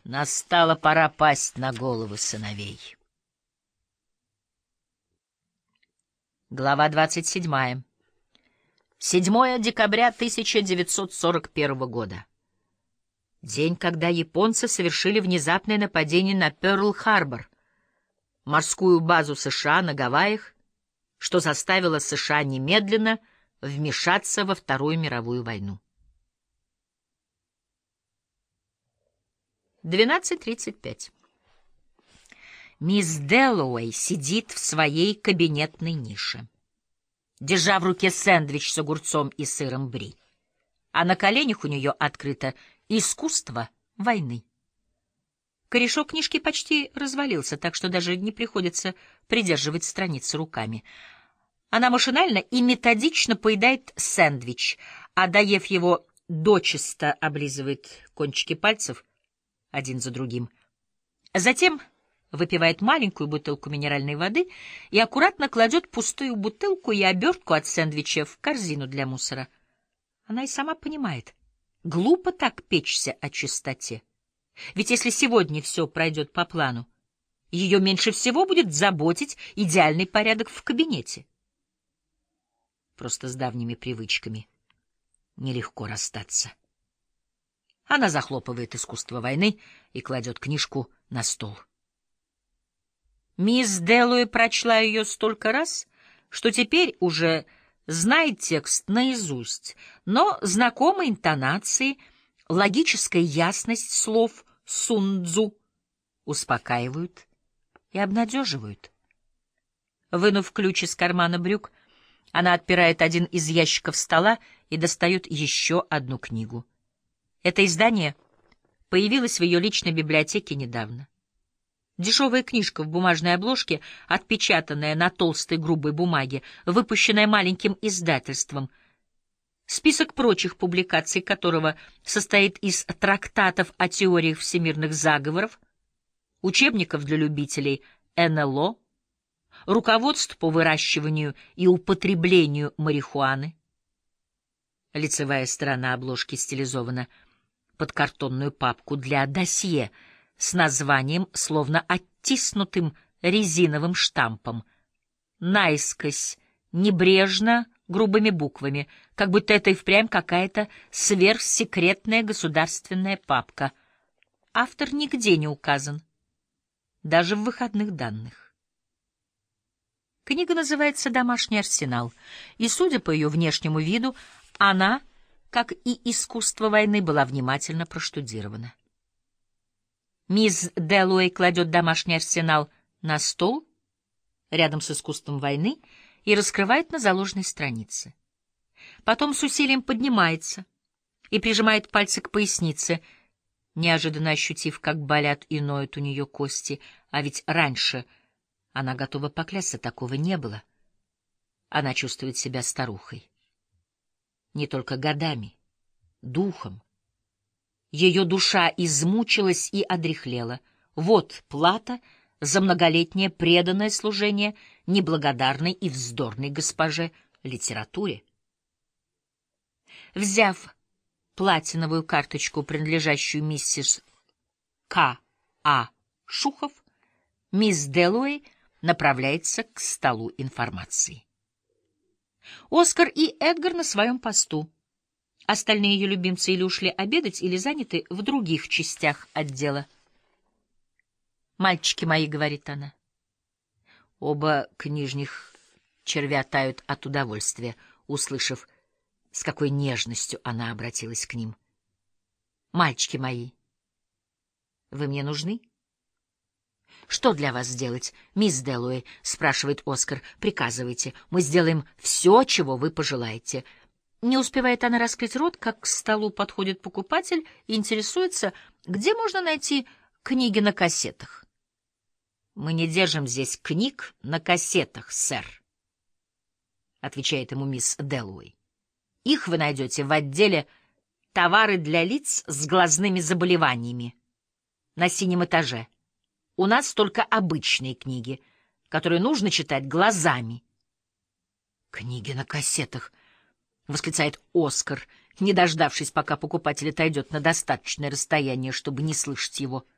Настала пора пасть на головы сыновей. Глава 27. 7 декабря 1941 года. День, когда японцы совершили внезапное нападение на Пёрл-Харбор, морскую базу США на Гавайях, что заставило США немедленно вмешаться во Вторую мировую войну. 12:35. Мисс Дэллоуэй сидит в своей кабинетной нише, держа в руке сэндвич с огурцом и сыром бри, а на коленях у нее открыто «Искусство войны». Корешок книжки почти развалился, так что даже не приходится придерживать страницы руками. Она машинально и методично поедает сэндвич, а, доев его, дочисто облизывает кончики пальцев один за другим. Затем выпивает маленькую бутылку минеральной воды и аккуратно кладет пустую бутылку и обертку от сэндвича в корзину для мусора. Она и сама понимает, глупо так печься о чистоте. Ведь если сегодня все пройдет по плану, ее меньше всего будет заботить идеальный порядок в кабинете. Просто с давними привычками нелегко расстаться. Она захлопывает «Искусство войны» и кладет книжку на стол. Мисс Дэллоуэй прочла ее столько раз, что теперь уже знает текст наизусть, но знакомы интонации, логическая ясность слов Сун Цзу успокаивают и обнадеживают. Вынув ключ из кармана брюк, она отпирает один из ящиков стола и достает еще одну книгу. Это издание появилось в ее личной библиотеке недавно. Дешевая книжка в бумажной обложке, отпечатанная на толстой грубой бумаге, выпущенная маленьким издательством, список прочих публикаций которого состоит из трактатов о теориях всемирных заговоров, учебников для любителей НЛО, руководств по выращиванию и употреблению марихуаны. Лицевая сторона обложки стилизована под картонную папку для досье с названием, словно оттиснутым резиновым штампом, наискось, небрежно, грубыми буквами, как будто это и впрямь какая-то сверхсекретная государственная папка. Автор нигде не указан, даже в выходных данных. Книга называется «Домашний арсенал», и, судя по ее внешнему виду, она, как и «Искусство войны», была внимательно проштудирована. Мисс Дэллоуэй кладет домашний арсенал на стол рядом с «Искусством войны» и раскрывает на заложенной странице. Потом с усилием поднимается и прижимает пальцы к пояснице, неожиданно ощутив, как болят и ноют у нее кости, а ведь раньше, она готова поклясться, такого не было. Она чувствует себя старухой. Не только годами, духом. Ее душа измучилась и одряхлела. Вот плата за многолетнее преданное служение неблагодарной и вздорной госпоже литературе. Взяв платиновую карточку, принадлежащую миссис К. А. Шухов, мисс Дэллоуэй направляется к столу информации. Оскар и Эдгар на своем посту. Остальные ее любимцы или ушли обедать, или заняты в других частях отдела. «Мальчики мои», — говорит она. Оба книжных червя тают от удовольствия, услышав, с какой нежностью она обратилась к ним. «Мальчики мои, вы мне нужны?» «Что для вас сделать, мисс Дэллоуэй?» — спрашивает Оскар. «Приказывайте, мы сделаем все, чего вы пожелаете». Не успевает она раскрыть рот, как к столу подходит покупатель и интересуется, где можно найти книги на кассетах. «Мы не держим здесь книг на кассетах, сэр», — отвечает ему мисс Дэллоуэй. «Их вы найдете в отделе «Товары для лиц с глазными заболеваниями» на синем этаже. У нас только обычные книги, которые нужно читать глазами». «Книги на кассетах», — восклицает Оскар, не дождавшись, пока покупатель отойдет на достаточное расстояние, чтобы не слышать его.